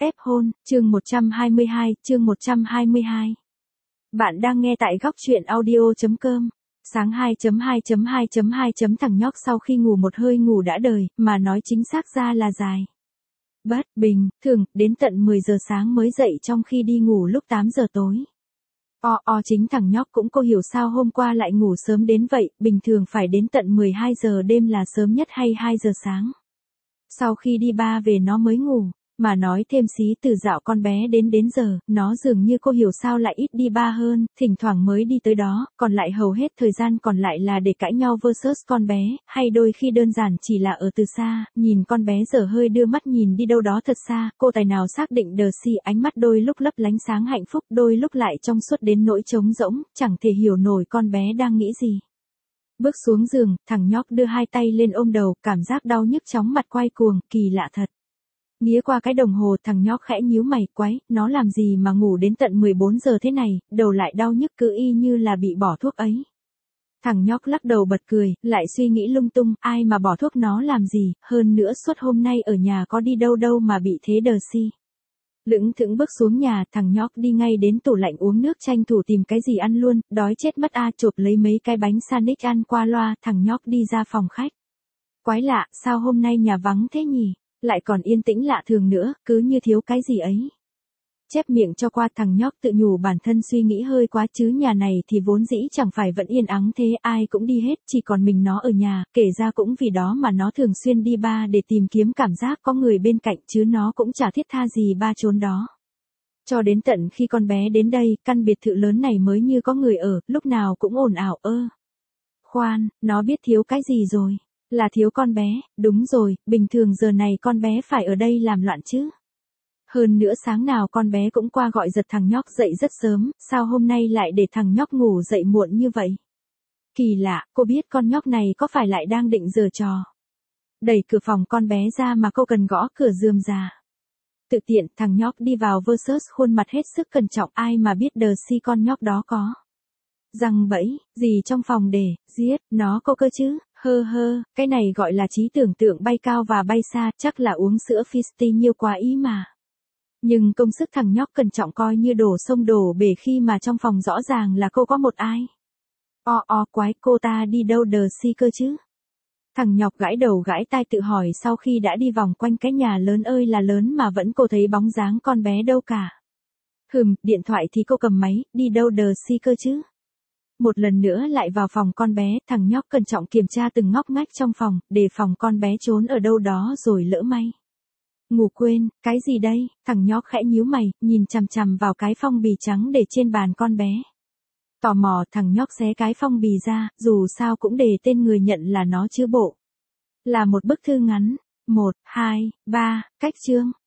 Ép hôn, chương 122. Bạn đang nghe tại góc truyện audio.com. Sáng 2.2.2.2. Thằng nhóc sau khi ngủ một hơi ngủ đã đời, mà nói chính xác ra là dài. Bất bình, thường, đến tận 10 giờ sáng mới dậy trong khi đi ngủ lúc 8 giờ tối. Chính thằng nhóc cũng cô hiểu sao hôm qua lại ngủ sớm đến vậy, bình thường phải đến tận 12 giờ đêm là sớm nhất hay 2 giờ sáng. Sau khi đi ba về nó mới ngủ. Mà nói thêm xí từ dạo con bé đến giờ, nó dường như cô hiểu sao lại ít đi ba hơn, thỉnh thoảng mới đi tới đó, còn lại hầu hết thời gian còn lại là để cãi nhau versus con bé, hay đôi khi đơn giản chỉ là ở từ xa, nhìn con bé dở hơi đưa mắt nhìn đi đâu đó thật xa, cô tài nào xác định Darcy ánh mắt đôi lúc lấp lánh sáng hạnh phúc, đôi lúc lại trong suốt đến nỗi trống rỗng, chẳng thể hiểu nổi con bé đang nghĩ gì. Bước xuống giường, thằng nhóc đưa hai tay lên ôm đầu, cảm giác đau nhức chóng mặt quay cuồng, kỳ lạ thật. Nghía qua cái đồng hồ, thằng nhóc khẽ nhíu mày, quái, nó làm gì mà ngủ đến tận 14 giờ thế này, đầu lại đau nhức cứ y như là bị bỏ thuốc ấy. Thằng nhóc lắc đầu bật cười, lại suy nghĩ lung tung, ai mà bỏ thuốc nó làm gì, hơn nữa suốt hôm nay ở nhà có đi đâu đâu mà bị thế Darcy. Lững thững bước xuống nhà, thằng nhóc đi ngay đến tủ lạnh uống nước tranh thủ tìm cái gì ăn luôn, đói chết mất chộp lấy mấy cái bánh sandwich ăn qua loa, thằng nhóc đi ra phòng khách. Quái lạ, sao hôm nay nhà vắng thế nhỉ? Lại còn yên tĩnh lạ thường nữa, cứ như thiếu cái gì ấy. Chép miệng cho qua, thằng nhóc tự nhủ bản thân suy nghĩ hơi quá chứ nhà này thì vốn dĩ chẳng phải vẫn yên ắng thế, ai cũng đi hết, chỉ còn mình nó ở nhà, kể ra cũng vì đó mà nó thường xuyên đi ba để tìm kiếm cảm giác có người bên cạnh chứ nó cũng chả thiết tha gì ba trốn đó. Cho đến tận khi con bé đến đây, căn biệt thự lớn này mới như có người ở, lúc nào cũng ồn ào Khoan, nó biết thiếu cái gì rồi. Là thiếu con bé, đúng rồi, bình thường giờ này con bé phải ở đây làm loạn chứ. Hơn nữa sáng nào con bé cũng qua gọi giật thằng nhóc dậy rất sớm, sao hôm nay lại để thằng nhóc ngủ dậy muộn như vậy? Kỳ lạ, cô biết con nhóc này có phải lại đang định giở trò. Đẩy cửa phòng con bé ra mà cô cần gõ cửa rườm rà. Tự tiện, thằng nhóc đi vào versus khuôn mặt hết sức cẩn trọng, ai mà biết Darcy con nhóc đó có răng bẫy gì trong phòng để giết nó cô cơ chứ. Cái này gọi là trí tưởng tượng bay cao và bay xa, chắc là uống sữa Fisty nhiều quá ý mà. Nhưng công sức thằng nhóc cẩn trọng coi như đổ sông đổ bể khi mà trong phòng rõ ràng là cô có một ai. Quái, cô ta đi đâu Darcy cơ chứ? Thằng nhóc gãi đầu gãi tai tự hỏi sau khi đã đi vòng quanh cái nhà lớn ơi là lớn mà vẫn cô thấy bóng dáng con bé đâu cả. Điện thoại thì cô cầm máy, đi đâu Darcy cơ chứ? Một lần nữa lại vào phòng con bé, thằng nhóc cẩn trọng kiểm tra từng ngóc ngách trong phòng, đề phòng con bé trốn ở đâu đó rồi lỡ may. Ngủ quên, cái gì đây? Thằng nhóc khẽ nhíu mày, nhìn chằm chằm vào cái phong bì trắng để trên bàn con bé. Tò mò, thằng nhóc xé cái phong bì ra, dù sao cũng đề tên người nhận là nó chứ bộ. Là một bức thư ngắn. 1, 2, 3, cách chương.